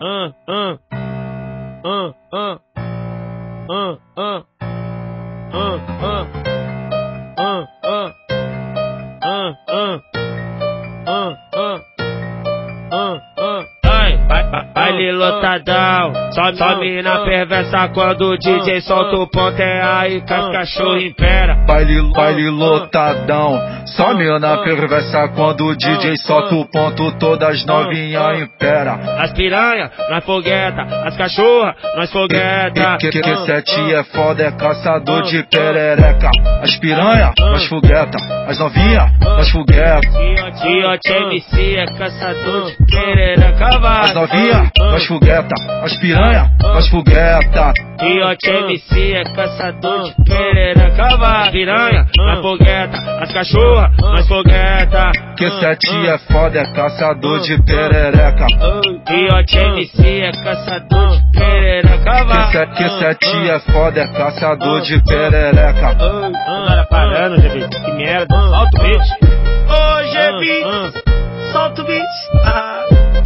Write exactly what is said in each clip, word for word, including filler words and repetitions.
ah, ah, ah, ah, ah, ah, ah, ah, ah, ah, ah, ah, ah, ah, ah, ah. Ai, baile lotadão, só, só mina perversa quando o D J solta o ponto, é aí que as cachorro impera. Baile, baile lotadão, só mina perversa quando o D J solta o ponto, todas novinha impera. As piranha, nós fogueta, as cachorra, nós fogueta. Que, que, que sete é foda, é caçador de perereca. As piranha, nós fogueta, as novinha, nós fogueta. Tiote M C é caçador de perereca, vai. As novinha, nós fogueta, as piranha, nós fogueta. Tiote M C é caçador de perereca, vai. Piranha, nós fogueta, as cachorra, nós fogueta. Que sete é foda, é caçador de perereca. Tiote M C é caçador de perereca, vai. Que, que sete é foda, é caçador de perereca. Agora parando, G B, que merda, solta o beat. Ô, G B, solta o beat. Ah.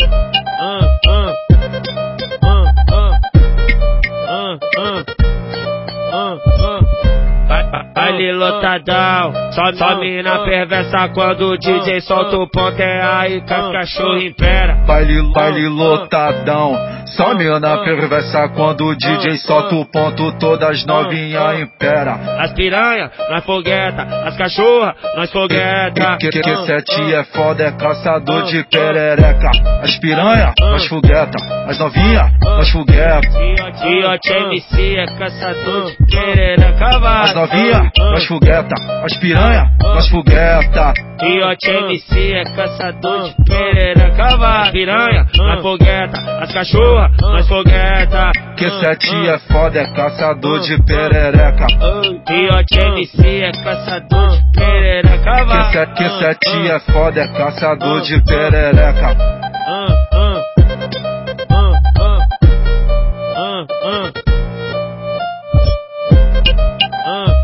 Baile lotadão, só, só mina perversa quando o D J solta o ponto, é aí que as cachorro impera. Baile, baile lotadão, só mina perversa quando o D J solta o ponto, todas novinha impera. As piranha, nós fogueta, as cachorra, nós fogueta. Que, que, que sete é foda, é caçador de perereca. As piranha, nós fogueta, as novinha, nós fogueta. Tiote M C é caçador de perereca, vai. As novinha, nós fogueta, as piranha, nós fogueta. Tiote M C é caçador de perereca, vai. Piranha, nós fogueta, as cachorra, nós fogueta. Que sete é foda, é caçador de perereca. Tiote M C é caçador de perereca, vai. Que, que sete é foda, é caçador de perereca. Ah, ah, ah, ah, ah, ah, ah.